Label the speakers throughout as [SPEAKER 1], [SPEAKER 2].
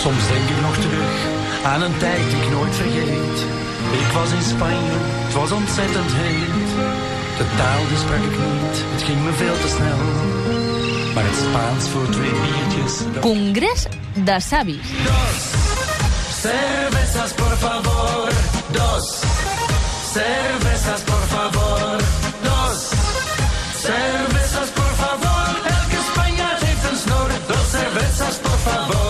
[SPEAKER 1] Soms denk ik nog terug aan een tijd die ik nooit vergeet. Ik was in Spanje, het was ontzettend heet. De taal die sprak ik niet, het ging me veel te snel. Maar het Spaans voor 2 biertjes...
[SPEAKER 2] Congrés de Savis.
[SPEAKER 1] Dos cervezas, por favor. Dos cervezas, por favor. Dos cervezas, por favor. Elke Spanjaard heeft een snor. Dos cervezas, por favor.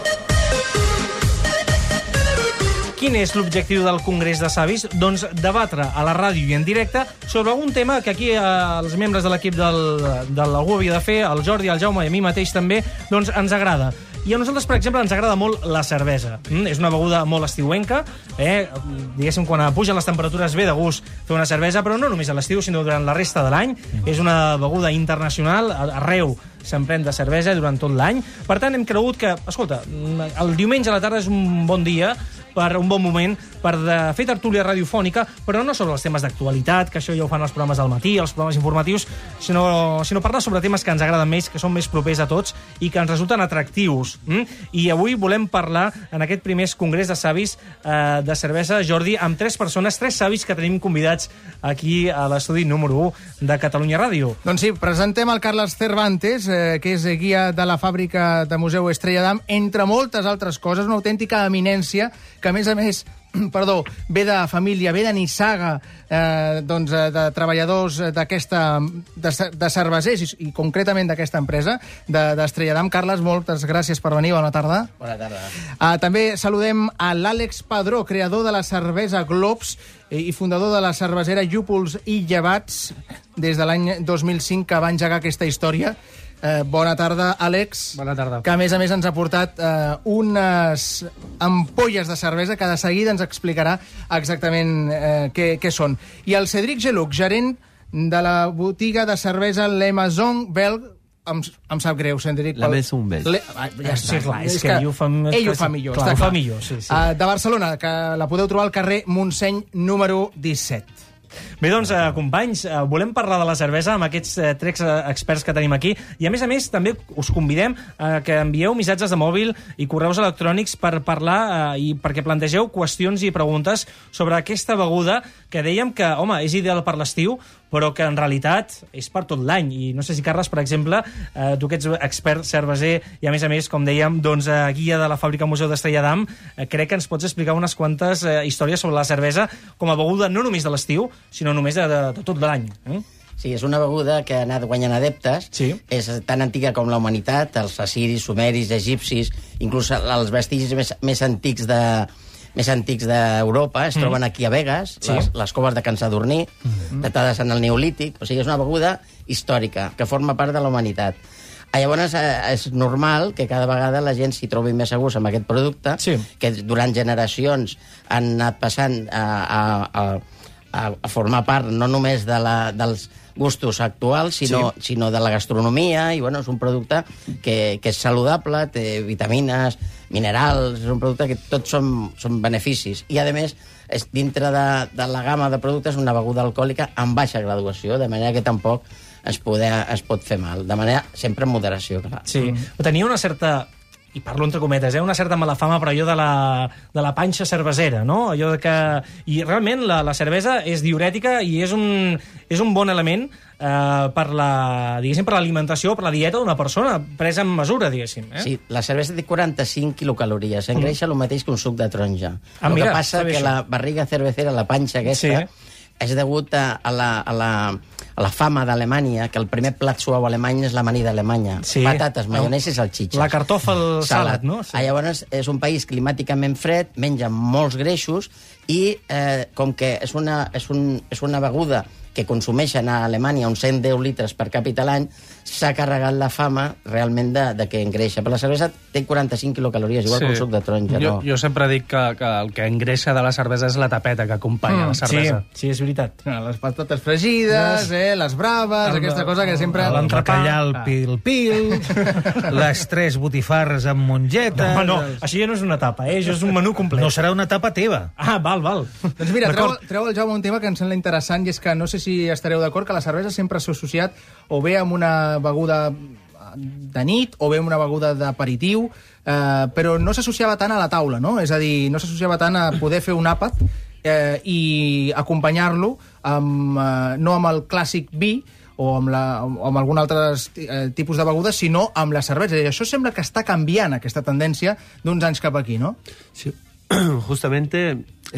[SPEAKER 3] Quin és l'objectiu del Congrés de Savis? Doncs debatre a la ràdio i en directe sobre algun tema que aquí els membres de l'equip d'algú havia de fer, el Jordi, el Jaume i a mi mateix també, doncs ens agrada. I a nosaltres, per exemple, ens agrada molt la cervesa. És una beguda molt estiuenca. Diguéssim, quan pugen les temperatures ve de gust fer una cervesa, però no només a l'estiu, sinó durant la resta de l'any. És una beguda internacional, arreu se'n pren de cervesa durant tot l'any. Per tant, hem cregut que, escolta, el diumenge a la tarda és un bon dia, un bon moment per fer tertúlia radiofònica, però no sobre els temes d'actualitat, que això ja ho fan els programes del matí, els programes informatius, sinó parlar sobre temes que ens agraden més, que són més propers a tots i que ens resulten atractius. I avui volem parlar, en aquest primer congrés de savis de cervesa, Jordi, amb 3 persones, 3 savis que tenim convidats aquí a l'estudi número 1 de Catalunya Ràdio.
[SPEAKER 4] Doncs sí, presentem el Carles Cervantes, que és guia de la fàbrica de Museu Estrella d'Am, entre moltes altres coses, una autèntica eminència, que a més, ve de família, ve de nissaga, de treballadors de cervesers i concretament d'aquesta empresa, d'Estrella d'Am. Carles, moltes gràcies per venir, bona tarda.
[SPEAKER 5] Bona tarda.
[SPEAKER 4] També saludem a l'Àlex Padró, creador de la cervesa Globs i fundador de la cervesera Llúpols i Llevats des de l'any 2005, que va engegar aquesta història. Bona tarda, Àlex.
[SPEAKER 3] Bona tarda.
[SPEAKER 4] Que, a més, ens ha portat unes ampolles de cervesa que de seguida ens explicarà exactament què són. I el Cédric Geluc, gerent de la botiga de cervesa Le Maison Belge. Em sap greu, Cédric.
[SPEAKER 5] La Maison Belge.
[SPEAKER 4] Ja està.
[SPEAKER 3] Sí, clar, és que ell ho fa
[SPEAKER 4] millor.
[SPEAKER 3] Clar, ho fa millor, sí.
[SPEAKER 4] De Barcelona, que la podeu trobar al carrer Montseny número 17.
[SPEAKER 3] Bé, doncs, companys, volem parlar de la cervesa amb aquests 3 experts que tenim aquí i, a més, també us convidem que envieu missatges de mòbil i correus electrònics per parlar i perquè plantegeu qüestions i preguntes sobre aquesta beguda que dèiem que, home, és ideal per l'estiu, però que en realitat és per tot l'any. I no sé si, Carles, per exemple, tu que ets expert cerveser i, a més, com dèiem, doncs, guia de la fàbrica Museu d'Estrella d'Am, crec que ens pots explicar unes quantes històries sobre la cervesa com a beguda no només de l'estiu, sinó només de tot l'any.
[SPEAKER 5] Sí, és una beguda que ha anat guanyant adeptes.
[SPEAKER 3] Sí.
[SPEAKER 5] És tan antiga com la humanitat, els assiris, sumeris, egipcis, inclús els vestigis més antics d'Europa es troben aquí a Begues, sí. les coves de Can Sadurní, datades en el Neolític. O sigui, és una beguda històrica que forma part de la humanitat. Llavors, és normal que cada vegada la gent s'hi trobi més a gust amb aquest producte, sí. Que durant generacions han anat passant a formar part no només dels gustos actuals, sinó de la gastronomia, i és un producte que és saludable, té vitamines, minerals, és un producte que tots són beneficis. I, a més, dintre de la gamma de productes, una beguda alcohòlica amb baixa graduació, de manera que tampoc es pot fer mal, de manera sempre en moderació, clar.
[SPEAKER 3] Sí, tenia una certa... i parlo entre cometes, una certa mala fama per allò de la panxa cervesera, no? Allò de que... I realment la cervesa és diurètica i és un bon element per l'alimentació, per la dieta d'una persona, presa en mesura, diguéssim.
[SPEAKER 5] Sí, la cervesa té 45 quilocalories, engreixa el mateix que un suc de taronja. El que passa que la barriga cervecera, la panxa aquesta, és degut a la fama d'Alemanya, que el primer plat suau alemany és l'amanida alemanya. Sí. Patates, maionesa i salxitxes.
[SPEAKER 3] La cartòfel salat, no?
[SPEAKER 5] Sí. Llavors, és un país climàticament fred, menja molts greixos i com que és una beguda que consumeixen a Alemanya uns 110 litres per càpita l'any, s'ha carregat la fama realment de que engreixa. Però la cervesa té 45 quilocalories, igual que un suc de taronja.
[SPEAKER 6] Jo sempre dic que el que engreixa de la cervesa és la tapeta que acompanya la cervesa.
[SPEAKER 3] Sí, és veritat.
[SPEAKER 4] Les patates fregides, les braves, aquesta cosa que sempre...
[SPEAKER 6] L'entrecallà, el pil-pil, les 3 botifarres amb mongeta...
[SPEAKER 3] No, això ja no és una tapa, això és un menú complet.
[SPEAKER 6] No serà una tapa teva.
[SPEAKER 3] Ah, val.
[SPEAKER 4] Doncs mira, treu el Jaume un tema que em sembla interessant, i és que no sé si estareu d'acord que la cervesa sempre s'ha associat o bé amb una beguda de nit o bé una beguda d'aperitiu, però no s'associava tant a la taula, no? És a dir, no s'associava tant a poder fer un àpat i acompanyar-lo no amb el clàssic vi o amb algun altre tipus de beguda, sinó amb la cervesa. I això sembla que està canviant, aquesta tendència, d'uns anys cap aquí, no?
[SPEAKER 7] Sí, justamente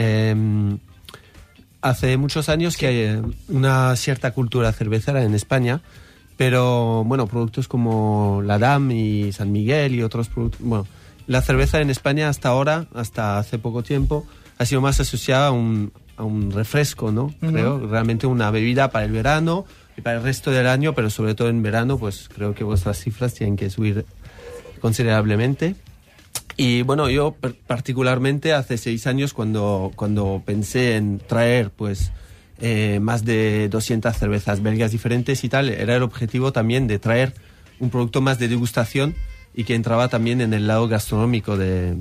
[SPEAKER 7] hace muchos años que hay una cierta cultura cervecera en España, pero, bueno, productos como la Damm y San Miguel y otros productos... Bueno, la cerveza en España hasta ahora, hasta hace poco tiempo, ha sido más asociada a un refresco, ¿no? Creo, realmente una bebida para el verano y para el resto del año, pero sobre todo en verano, pues creo que vuestras cifras tienen que subir considerablemente. Y bueno, yo particularmente hace 6 años cuando pensé en traer pues más de 200 cervezas belgas diferentes y tal, era el objetivo también de traer un producto más de degustación y que entraba también en el lado gastronómico de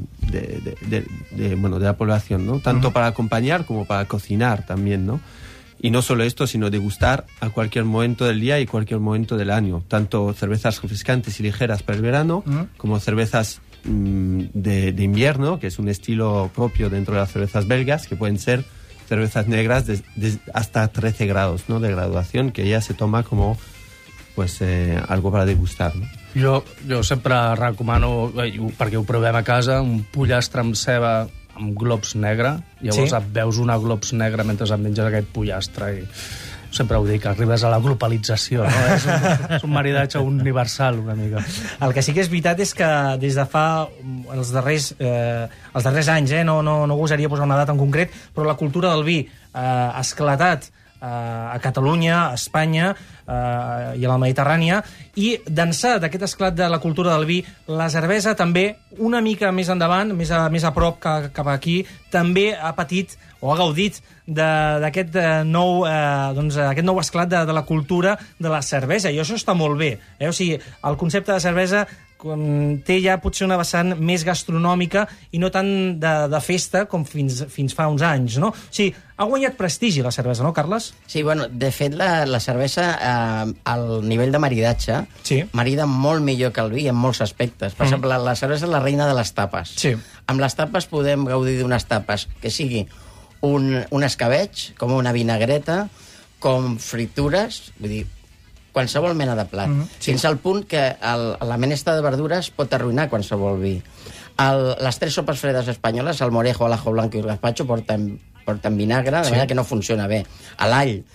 [SPEAKER 7] la población, ¿no? Tanto para acompañar como para cocinar también, ¿no? Y no solo esto, sino degustar a cualquier momento del día y cualquier momento del año. Tanto cervezas refrescantes y ligeras para el verano, como cervezas de invierno, que es un estilo propio dentro de las cervezas belgas, que pueden ser cervezas negras de hasta 13 grados, ¿no? De graduación, que ya se toma como pues algo para degustar, ¿no?
[SPEAKER 8] Jo sempre recomano, perquè ho provem a casa, un pollastre amb ceba amb globs negre, llavors et veus una globs negre mentre et menges aquest pollastre i sempre ho dic, arribes a la globalització, no? És un maridatge universal, una mica.
[SPEAKER 3] El que sí que és veritat és que des de fa els darrers anys, no gosaria posar una data en concret, però la cultura del vi ha esclatat a Catalunya, a Espanya i a la Mediterrània, i d'ençà d'aquest esclat de la cultura del vi, la cervesa també, una mica més endavant, més a prop cap aquí, també ha patit o ha gaudit d'aquest nou esclat de la cultura de la cervesa, i això està molt bé. O sigui, el concepte de cervesa té ja potser una vessant més gastronòmica i no tant de festa com fins fa uns anys, no? O sigui, ha guanyat prestigi la cervesa, no, Carles?
[SPEAKER 5] Sí, bueno, de fet, la cervesa, al nivell de maridatge, marida molt millor que el vi en molts aspectes. Per exemple, la cervesa és la reina de les tapes.
[SPEAKER 3] Sí.
[SPEAKER 5] Amb les tapes podem gaudir d'unes tapes que sigui un escabeig, com una vinagreta, com fritures, vull dir, qualsevol mena de plat. Fins al punt que la menestra de verdures pot arruïnar qualsevol vi. Les 3 sopes fredes espanyoles, el morejo, el ajo blanco i el gazpacho, porten vinagre, de manera que no funciona bé. L'all,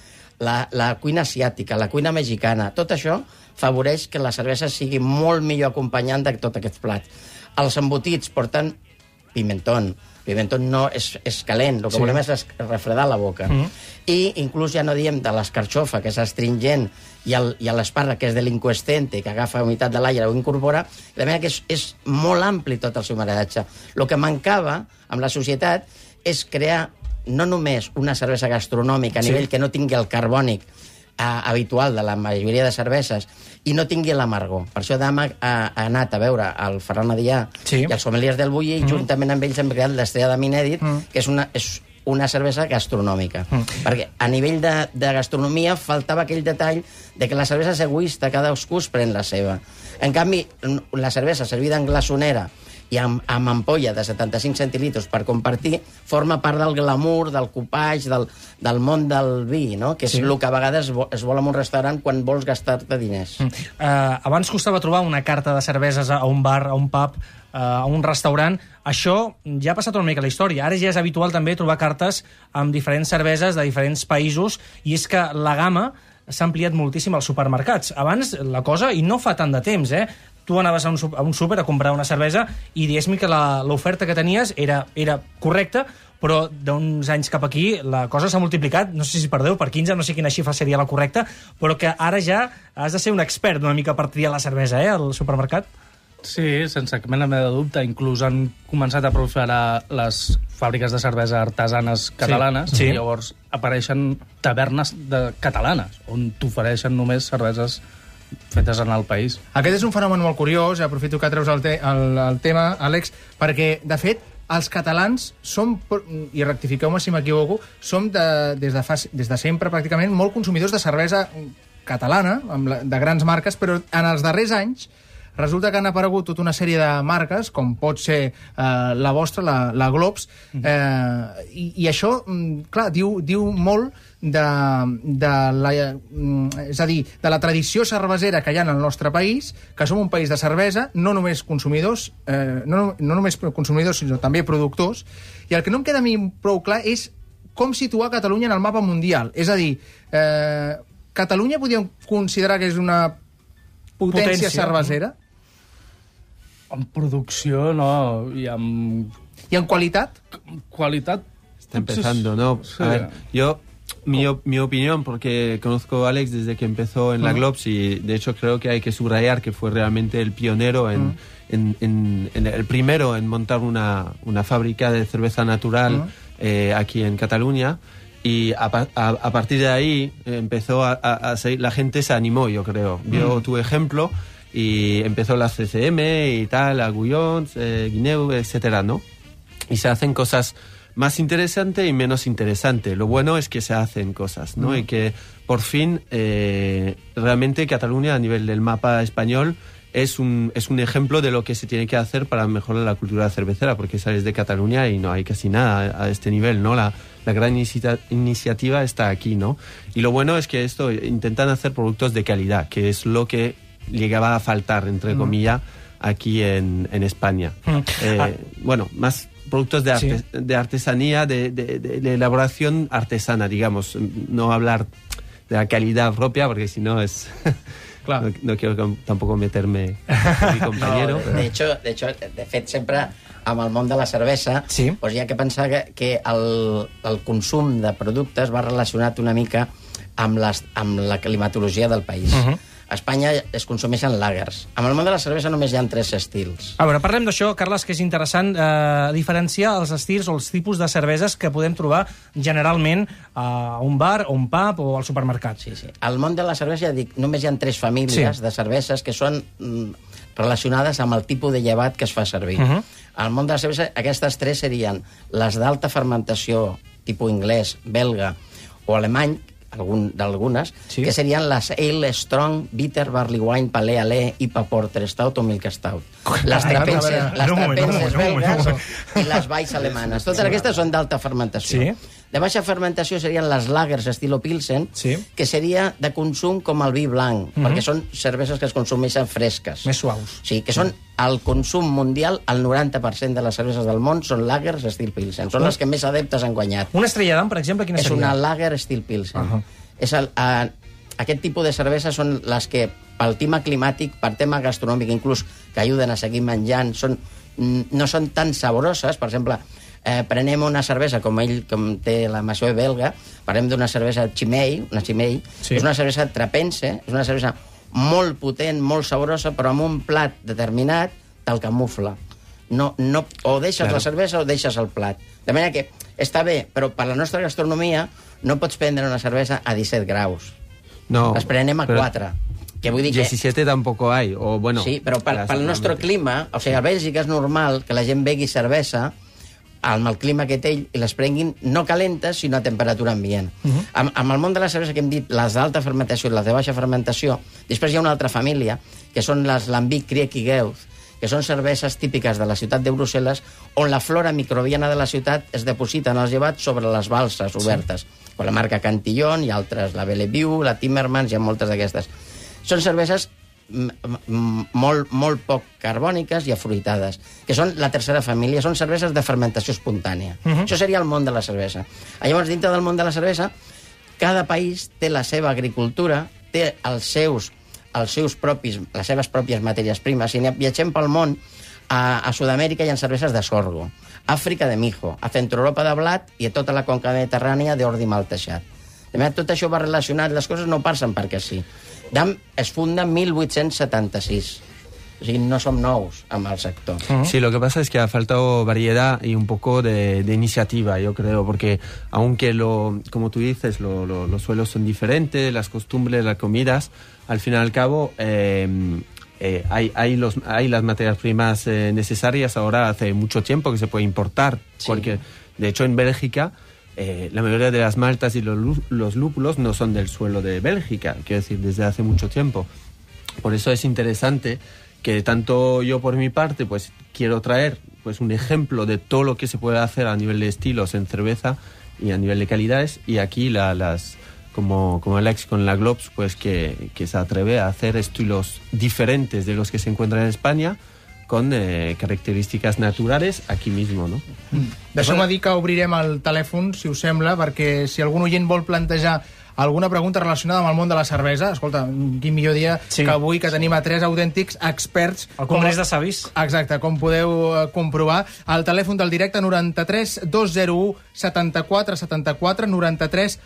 [SPEAKER 5] la cuina asiàtica, la cuina mexicana, tot això favoreix que la cervesa sigui molt millor acompanyant de tots aquests plats. Els embotits porten pimentón. Pimentón no és calent, el que volem és refredar la boca. I inclús ja no diem de l'escarxofa, que és astringent, i l'esparra, que és delinquescente, que agafa humitat de l'aire i ho incorpora, de manera que és molt ampli tot el seu maridatge. El que mancava amb la societat és crear no només una cervesa gastronòmica a nivell que no tingui el carbònic habitual de la majoria de cerveses i no tingui l'amargor. Per això Damm ha anat a veure el Ferran Adrià i els sommeliers del Bulli, i juntament amb ells hem creat l'Estrella Damm Inèdit, que és una cervesa gastronòmica. Perquè a nivell de gastronomia faltava aquell detall de que la cervesa és egoista, cadascú es pren la seva. En canvi, la cervesa servida en glaçonera i amb ampolla de 75 centilitros per compartir, forma part del glamour, del copatge, del món del vi, no? Que és el que a vegades es vol en un restaurant quan vols gastar-te diners.
[SPEAKER 3] Abans costava trobar una carta de cerveses a un bar, a un pub, a un restaurant. Això ja ha passat una mica a la història. Ara ja és habitual també trobar cartes amb diferents cerveses de diferents països, i és que la gamma s'ha ampliat moltíssim als supermercats. Abans la cosa, i no fa tant de temps, tu anaves a un súper a comprar una cervesa i diguéssim que l'oferta que tenies era correcta, però d'uns anys cap aquí la cosa s'ha multiplicat, no sé si per 10, per 15, no sé quina xifra seria la correcta, però que ara ja has de ser un expert una mica per triar la cervesa, al supermercat.
[SPEAKER 8] Sí, sense cap mena de dubte. Inclús han començat a proliferar les fàbriques de cervesa artesanes catalanes, i llavors apareixen tavernes catalanes, on t'ofereixen només cerveses fetes en el país.
[SPEAKER 4] Aquest és un fenomen molt curiós, aprofito que treus el tema, Àlex, perquè, de fet, els catalans som, i rectifiqueu-me si m'equivoco, som des de sempre pràcticament molt consumidors de cervesa catalana, de grans marques, però en els darrers anys resulta que han aparegut tota una sèrie de marques, com pot ser la vostra, la Globs, i això, clar, diu molt de la tradició cervesera que hi ha en el nostre país, que som un país de cervesa, no només consumidors, no només consumidors, sinó també productors, i el que no em queda a mi prou clar és com situar Catalunya en el mapa mundial. És a dir, Catalunya podríem considerar que és una potència cervesera?
[SPEAKER 8] En producció, no. I
[SPEAKER 4] en qualitat?
[SPEAKER 8] Qualitat...
[SPEAKER 7] Está empezando, ¿no?
[SPEAKER 8] Sí.
[SPEAKER 7] A ver, mi opinión, porque conozco a Alex desde que empezó en la Globs y de hecho creo que hay que subrayar que fue realmente el pionero en el primero en montar una fábrica de cerveza natural aquí en Cataluña. Y a partir de ahí empezó a seguir, la gente se animó, yo creo. Vio tu ejemplo y empezó la CCM y tal, Agullons, Guineu, etcétera, ¿no? Y se hacen cosas más interesantes y menos interesantes. Lo bueno es que se hacen cosas, ¿no? Y que por fin realmente Cataluña a nivel del mapa español es un ejemplo de lo que se tiene que hacer para mejorar la cultura cervecera, porque sales de Cataluña y no hay casi nada a este nivel, ¿no? La gran iniciativa está aquí, ¿no? Y lo bueno es que esto intentan hacer productos de calidad, que es lo que llegaba a faltar, entre comillas, aquí en España. Bueno, más productos de artesanía, de elaboración artesana, digamos. No hablar de la calidad propia, porque si no es... Claro. No quiero tampoco meterme con mi compañero.
[SPEAKER 5] No, de fet, sempre amb el món de la cervesa doncs hi ha que pensar que el consum de productes va relacionat una mica amb la climatologia del país. A Espanya es consumeixen lagers. Amb el món de la cervesa només hi ha 3 estils.
[SPEAKER 3] A veure, parlem d'això, Carles, que és interessant diferenciar els estils o els tipus de cerveses que podem trobar generalment a un bar, o un pub o al supermercat.
[SPEAKER 5] Sí. Al món de la cervesa, ja dic, només hi ha 3 famílies de cerveses que són relacionades amb el tipus de llevat que es fa servir. Al món de la cervesa, aquestes 3 serien les d'alta fermentació, tipus anglès, belga o alemany, d'algunes, que serien les Ale, Strong, Bitter, Barley Wine, Pale Ale, IPA Porter, Stout o Milk Stout. Les trapenses belgues i les Weiss alemanes. Totes aquestes són d'alta fermentació. De baixa fermentació serien les lagers estilo Pilsen, que seria de consum com el vi blanc, perquè són cerveses que es consumeixen fresques.
[SPEAKER 3] Més suaus.
[SPEAKER 5] Sí, que són el consum mundial, el 90% de les cerveses del món són lagers estil Pilsen. Són les que més adeptes han guanyat.
[SPEAKER 3] Una Estrella Damm, per exemple, quina seria?
[SPEAKER 5] És una lager estil Pilsen. Aquest tipus de cerveses són les que, pel tema climàtic, per tema gastronòmic, inclús que ajuden a seguir menjant, no són tan saboroses. Per exemple, prenem una cervesa com té la Massoi belga, parlem d'una cervesa Chimay, és una cervesa trapense, és una cervesa molt potent, molt saborosa, però amb un plat determinat te'l camufla. O deixes la cervesa o deixes el plat. De manera que està bé, però per la nostra gastronomia no pots prendre una cervesa a 17 graus.
[SPEAKER 7] No.
[SPEAKER 5] Les prenem a 4. Que vull dir que...
[SPEAKER 7] 17 tampoco hay, o bueno...
[SPEAKER 5] Sí, però pel nostre clima, o sigui, a Bèlgica és normal que la gent begui cervesa amb el clima que té ell i les prenguin no calentes, sinó a temperatura ambient. Amb el món de la cervesa que hem dit, les d'alta fermentació i les de baixa fermentació, després hi ha una altra família, que són les Lambic, Kriek i Geuth, que són cerveses típiques de la ciutat de Brussel·les, on la flora microbiana de la ciutat es deposita en els llevats sobre les balses obertes. Com la marca Cantillon i altres, la Bellevue, la Timmermans, hi ha moltes d'aquestes. Són cerveses molt poc carbòniques i afruitades, que són la tercera família, són cerveses de fermentació espontània. Això seria el món de la cervesa. Llavors, dintre del món de la cervesa, cada país té la seva agricultura, té les seves pròpies matèries primes. Si viatgem pel món, a Sud-amèrica hi ha cerveses de sorgo, a Àfrica de mijo, a Centroeuropa de blat i a tota la conca mediterrània d'ordi malteixat. Tot això va relacionat, les coses no passen perquè sí. DAM es funda en 1876. O sea, no som nous amb el sector.
[SPEAKER 7] Sí, lo que pasa es que ha faltado variedad y un poco de iniciativa, yo creo, porque aunque como tú dices, los suelos son diferentes, las costumbres, las comidas, al fin y al cabo hay las materias primas necesarias. Ahora hace mucho tiempo que se puede importar.
[SPEAKER 5] Sí.
[SPEAKER 7] De hecho, en Bélgica la mayoría de las maltas y los lúpulos no son del suelo de Bélgica, quiero decir, desde hace mucho tiempo. Por eso es interesante que tanto yo por mi parte pues quiero traer pues un ejemplo de todo lo que se puede hacer a nivel de estilos en cerveza y a nivel de calidades, y aquí como Alex con la Globs, pues que se atreve a hacer estilos diferentes de los que se encuentran en España, con característiques naturals aquí mismo, no?
[SPEAKER 4] Deixeu-me dir que obrirem el telèfon, si us sembla, perquè si algun oient vol plantejar alguna pregunta relacionada amb el món de la cervesa, escolta, quin millor dia que avui, que tenim a 3 autèntics experts.
[SPEAKER 3] El Congrés de Savis.
[SPEAKER 4] Exacte, com podeu comprovar. El telèfon del directe 93 201 74 74, 93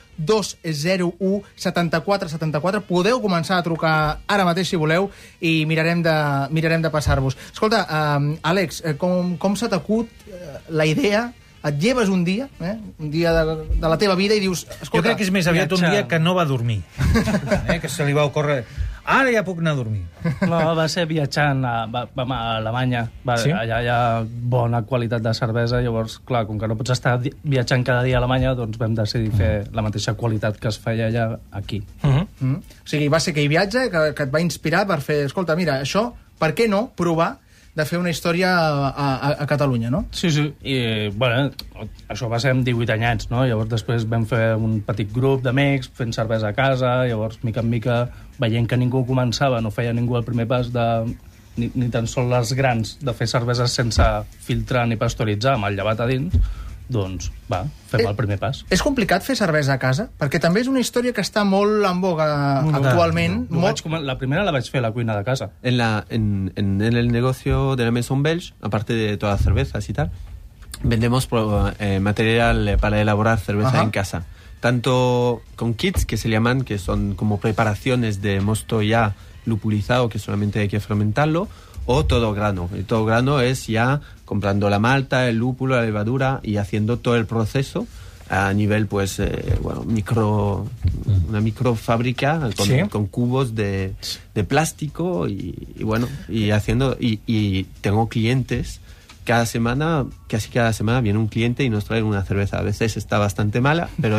[SPEAKER 4] 201 74 74. Podeu començar a trucar ara mateix, si voleu, i mirarem de passar-vos. Escolta, Àlex, com se t'acut la idea? Et lleves un dia de la teva vida i dius... Escolta,
[SPEAKER 6] jo crec que és més aviat un dia que no va dormir. Que se li va ocórrer... Ara ja puc anar a dormir.
[SPEAKER 8] No, va ser viatjant, vam a Alemanya.
[SPEAKER 3] Sí?
[SPEAKER 8] Allà hi ha bona qualitat de cervesa, llavors, clar, com que no pots estar viatjant cada dia a Alemanya, doncs vam decidir fer la mateixa qualitat que es feia allà aquí.
[SPEAKER 4] O sigui, va ser aquell viatge que et va inspirar per fer... Escolta, mira, això, per què no provar de fer una història a Catalunya, no?
[SPEAKER 8] Sí, i bueno, això va ser amb 18 anyets, no? Llavors després vam fer un petit grup d'amics fent cervesa a casa, llavors mica en mica veient que ningú començava, no feia ningú el primer pas de ni tan sols les grans de fer cerveses sense filtrar ni pasteuritzar amb el llevat a dins, doncs va, fem el primer pas.
[SPEAKER 4] És complicat fer cervesa a casa? Perquè també és una història que està molt en boga actualment.
[SPEAKER 8] La primera la vaig fer a la cuina de casa.
[SPEAKER 7] En el negocio de la Maison Belge, aparte de todas las cervezas y tal, vendemos material para elaborar cerveza en casa. Tanto con kits, que se llaman, que son como preparaciones de mosto ya lupulizado, que solamente hay que fermentarlo, o todo grano. El todo grano es ya comprando la malta, el lúpulo, la levadura y haciendo todo el proceso a nivel, pues, una microfábrica con cubos de plástico y bueno, y tengo clientes. Casi cada semana viene un cliente y nos trae una cerveza. A veces está bastante mala, pero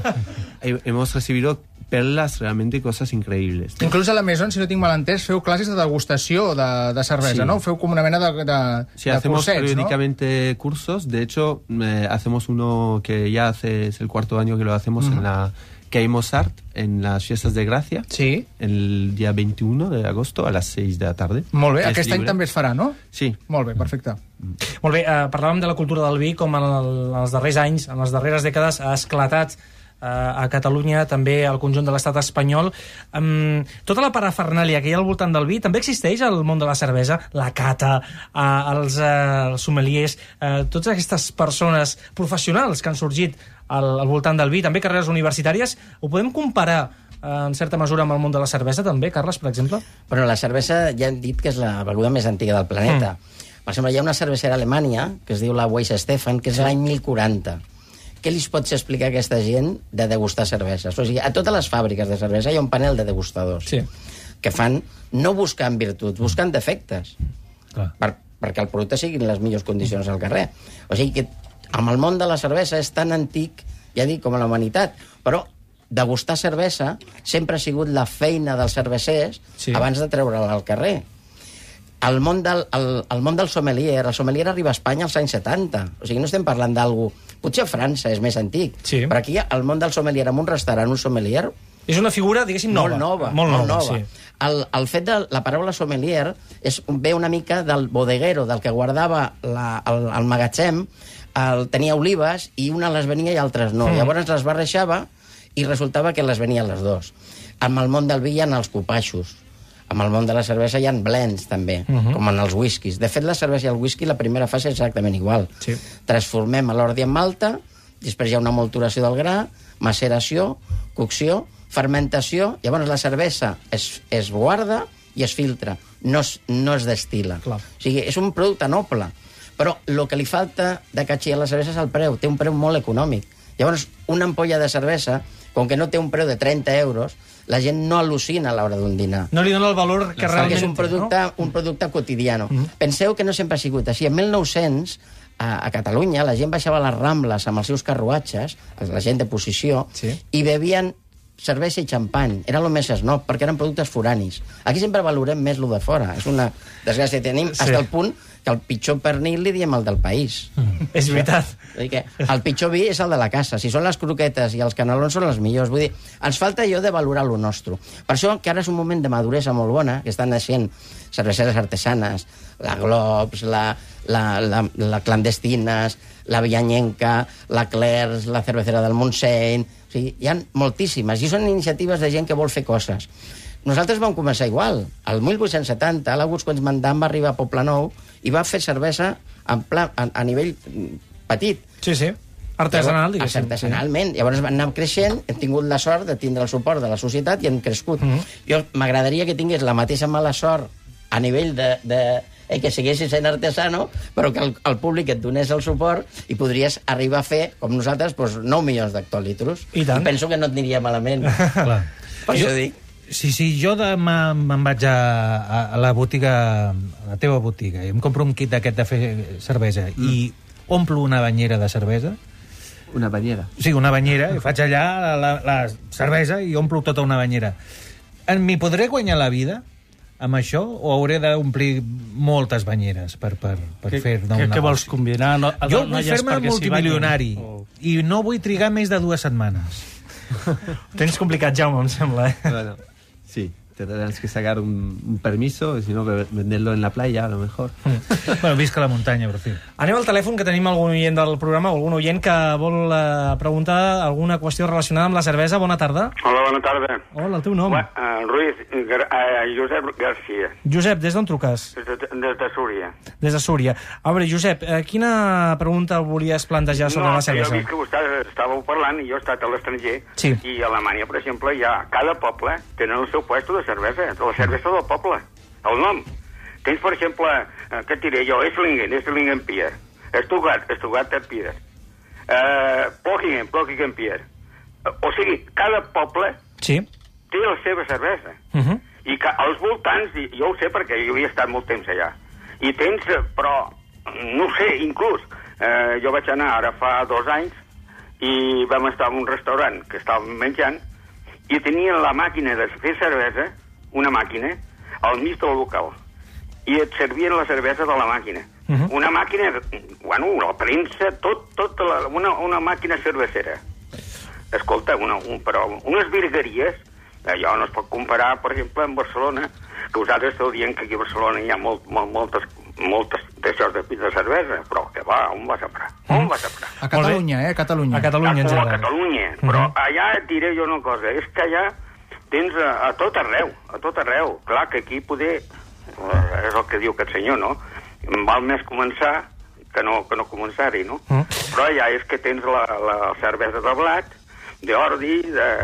[SPEAKER 7] hemos recibido perles, realment coses increïbles.
[SPEAKER 4] Inclús a la Maison, si no tinc mal entès, feu classes de degustació de cervesa, ¿no? Feu com una mena
[SPEAKER 7] Sí, hacemos periódicamente cursos. De hecho, hacemos uno que ya es el 4º año que lo hacemos en la Quai Mozart, en las Fiestas de Gracia, el día 21 de agosto a las 6 de la tarde.
[SPEAKER 4] Molt bé, aquest any també es farà, no?
[SPEAKER 7] Sí.
[SPEAKER 4] Molt bé, perfecte.
[SPEAKER 3] Molt bé, parlàvem de la cultura del vi, com en els darrers anys, en les darreres dècades, ha esclatat a Catalunya, també al conjunt de l'estat espanyol. Tota la parafernàlia que hi ha al voltant del vi també existeix al món de la cervesa, la cata, els sommeliers, totes aquestes persones professionals que han sorgit al voltant del vi, també carreres universitàries. Ho podem comparar en certa mesura amb el món de la cervesa també, Carles, per exemple?
[SPEAKER 5] Bueno, la cervesa ja hem dit que és la beguda més antiga del planeta. Per exemple, hi ha una cervecera a Alemanya que es diu la Weiss-Stefan, que és l'any 1040. Què li pots explicar a aquesta gent de degustar cerveses? O sigui, a totes les fàbriques de cervesa hi ha un panel de degustadors que fan, no buscant virtuts, buscant defectes, perquè el producte sigui en les millors condicions al carrer. O sigui que amb el món de la cervesa és tan antic, ja dic, com a la humanitat, però degustar cervesa sempre ha sigut la feina dels cervesers abans de treure-la al carrer. El món del sommelier, el sommelier arriba a Espanya als anys 70. O sigui, no estem parlant d'algú... Potser a França és més antic, però aquí el món del sommelier, en un restaurant, un sommelier...
[SPEAKER 3] És una figura, diguéssim, nova.
[SPEAKER 5] Molt nova. Sí. El fet de la paraula sommelier ve una mica del bodeguero, del que guardava el magatzem, tenia olives i una les venia i altres no. Llavors les barrejava i resultava que les venien les dos. Amb el món del vi hi ha els copatxos. Amb el món de la cervesa hi ha blends, també, com en els whiskies. De fet, la cervesa i el whisky, la primera fase és exactament igual. Transformem l'ordi en malta, després hi ha una molturació del gra, maceració, cocció, fermentació, llavors la cervesa es guarda i es filtra, no es destil·la. O sigui, és un producte noble, però el que li falta de catxí a la cervesa és el preu, té un preu molt econòmic. Llavors, una ampolla de cervesa, com que no té un preu de 30 euros, la gent no al·lucina a l'hora d'un dinar.
[SPEAKER 3] No li dona el valor que realment
[SPEAKER 5] és un producte quotidiano. Penseu que no sempre ha sigut així. En 1900, a Catalunya la gent baixava a les Rambles amb els seus carruatges, la gent de posició, i bevien cervesa i xampany. Era el més snob, perquè eren productes foranis. Aquí sempre valorem més lo de fora. És una desgràcia. Tenim fins al punt que el pitjor pernil li diem el del país.
[SPEAKER 3] És veritat.
[SPEAKER 5] El pitjor vi és el de la casa. Si són les croquetes i els canelons són els millors. Vull dir, ens falta allò de valorar lo nostre. Per això que ara és un moment de maduresa molt bona, que estan naixent cerveceres artesanes, la Globs, la Clandestines, la Villanyenca, la Clers, la Cervecera del Montseny. O sigui, hi ha moltíssimes, i són iniciatives de gent que vol fer coses. Nosaltres vam començar igual. El 1870, l'August Quensmandant va arribar a Poblenou i va fer cervesa a nivell petit.
[SPEAKER 3] Sí. Artesanal, diguéssim.
[SPEAKER 5] Artesanalment. Llavors van anar creixent, hem tingut la sort de tindre el suport de la societat i hem crescut. Jo m'agradaria que tingués la mateixa mala sort a nivell que segueixi sent artesano, però que el públic et donés el suport i podries arribar a fer, com nosaltres, 9 milions d'hectolitros. I penso que no et aniria malament.
[SPEAKER 6] Clar.
[SPEAKER 5] Per això dic.
[SPEAKER 6] Sí, jo demà me'n vaig a la botiga, a la teva botiga, i em compro un kit d'aquest de fer cervesa i omplo una banyera de cervesa.
[SPEAKER 7] Una banyera?
[SPEAKER 6] Sí, una banyera, i faig allà la cervesa i omplo tota una banyera. M'hi podré guanyar la vida amb això, o hauré d'omplir moltes banyeres per fer-ne un negoci?
[SPEAKER 8] Què vols combinar?
[SPEAKER 6] Jo vull fer-me multimilionari i no vull trigar més de 2 setmanes.
[SPEAKER 3] Tens complicat, Jaume, em sembla,
[SPEAKER 7] Bueno, sí. Tendrás que sacar un permiso, y si no, venderlo en la playa, a lo mejor.
[SPEAKER 6] Bueno, visca la muntanya, per fi.
[SPEAKER 3] Anem al telèfon, que tenim algun oient del programa, algun oient que vol preguntar alguna qüestió relacionada amb la cervesa. Bona tarda.
[SPEAKER 9] Hola, bona tarda.
[SPEAKER 3] Hola, el teu nom?
[SPEAKER 9] Ruiz, Josep García.
[SPEAKER 3] Josep, des d'on truques?
[SPEAKER 9] Des de Súria.
[SPEAKER 3] Des de Súria. A veure, Josep, quina pregunta volies plantejar sobre la cervesa?
[SPEAKER 9] Jo he vist que vostès estàveu parlant i jo he estat a l'estranger, i a Alemanya, per exemple, cada poble tenen el seu puesto de cervesa, la cervesa del poble, el nom. Tens, per exemple, què et diré jo, Esslingen Bier, Stuttgart Bier, Plochingen Bier. O sigui, cada poble té la seva cervesa. I que als voltants, jo ho sé perquè jo havia estat molt temps allà, i tens, però, no ho sé, inclús, jo vaig anar ara fa 2 anys i vam estar en un restaurant que estàvem menjant i tenien la màquina de fer cervesa, una màquina, al mig del local. I et servien la cervesa de la màquina. Una màquina, bueno, la premsa, una màquina cervecera. Escolta, però unes virgueries, allò no es pot comparar, per exemple, amb Barcelona, que vosaltres esteu dient que aquí a Barcelona hi ha moltes d'això de cervesa, però que va, on vas a parar? On vas a parar?
[SPEAKER 4] A Catalunya, a Catalunya.
[SPEAKER 3] A Catalunya, en general.
[SPEAKER 9] A Catalunya, però allà et diré jo una cosa, és que allà tens a tot arreu. Clar que aquí poder, és el que diu aquest senyor, no? Val més començar que no començar-hi, no? Però allà és que tens la cervesa de blat, d'ordi,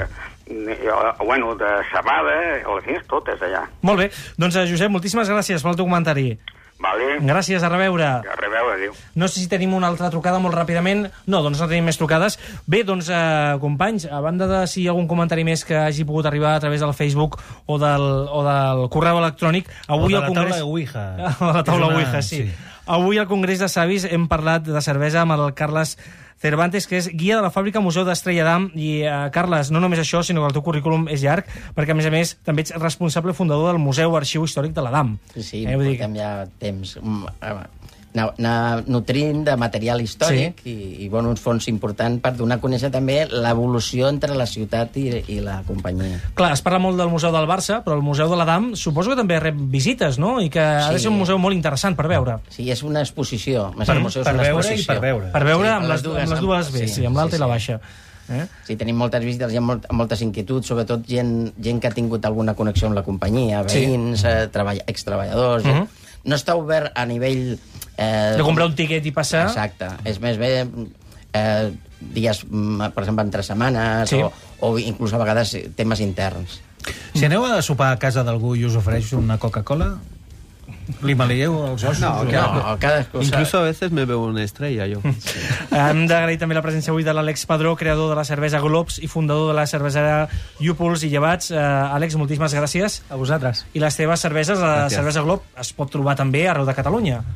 [SPEAKER 9] de cebada, les tens totes allà.
[SPEAKER 3] Molt bé, doncs Josep, moltíssimes gràcies pel teu comentari.
[SPEAKER 9] Vale.
[SPEAKER 3] Gràcies, a reveure.
[SPEAKER 9] A reveure, adéu.
[SPEAKER 3] No sé si tenim una altra trucada molt ràpidament. No, doncs no tenim més trucades. Bé, doncs, companys, a banda de si hi ha algun comentari més que hagi pogut arribar a través del Facebook o del correu electrònic, avui
[SPEAKER 6] o de
[SPEAKER 3] al Congrés...
[SPEAKER 6] taula Ouija.
[SPEAKER 3] O de la taula Ouija, sí. Avui al Congrés de Savis hem parlat de cervesa amb el Carles Cervantes, que és guia de la fàbrica Museu d'Estrella d'Am. I, Carles, no només això, sinó que el teu currículum és llarg, perquè, a més, també ets responsable fundador del Museu Arxiu Històric de la DAM.
[SPEAKER 5] Sí, portem ja temps anar nutrint de material històric i uns fons importants per donar a conèixer també l'evolució entre la ciutat i la companyia.
[SPEAKER 3] Clar, es parla molt del Museu del Barça, però el Museu de la DAM suposo que també rep visites, no? I que ha de ser un museu molt interessant per veure.
[SPEAKER 5] Sí, és una exposició.
[SPEAKER 6] Per veure i per veure.
[SPEAKER 3] Per veure amb les dues Bs, amb l'alta i la baixa.
[SPEAKER 5] Sí, tenim moltes visites, hi ha moltes inquietuds, sobretot gent que ha tingut alguna connexió amb la companyia, veïns, extreballadors... No està obert a nivell...
[SPEAKER 3] de comprar un tiquet i passar...
[SPEAKER 5] Exacte. És més bé dies, per exemple, entre setmanes o inclús a vegades temes interns.
[SPEAKER 6] Si aneu a sopar a casa d'algú i us ofereix una Coca-Cola, li malieu els ossos?
[SPEAKER 5] No, cada cosa...
[SPEAKER 7] Incluso a veces me veo una estrella, jo.
[SPEAKER 3] Hem d'agrair també la presència avui de l'Àlex Padró, creador de la cervesa Globs i fundador de la cervesera Llúpols i Llevats. Àlex, moltíssimes gràcies.
[SPEAKER 8] A vosaltres.
[SPEAKER 3] I les teves cerveses, la cervesa Glob, es pot trobar també arreu de Catalunya.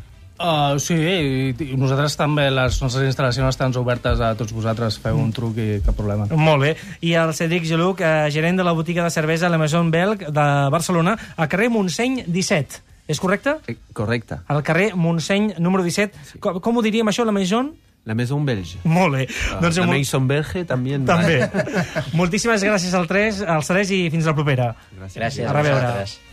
[SPEAKER 8] Sí, i nosaltres també, les nostres instal·lacions estan obertes a tots vosaltres, feu un truc i cap problema.
[SPEAKER 3] Molt bé. I el Cedric Geluc, gerent de la botiga de cervesa La Maison Belg de Barcelona, al carrer Montseny 17. És correcte?
[SPEAKER 7] Correcte.
[SPEAKER 3] Al carrer Montseny número 17. Sí. Com ho diríem això, La Maison?
[SPEAKER 7] La Maison Belge.
[SPEAKER 3] Molt bé.
[SPEAKER 7] Doncs la Maison Belge també.
[SPEAKER 3] També. Moltíssimes gràcies als tres i fins la propera.
[SPEAKER 5] Gràcies
[SPEAKER 3] a vosaltres.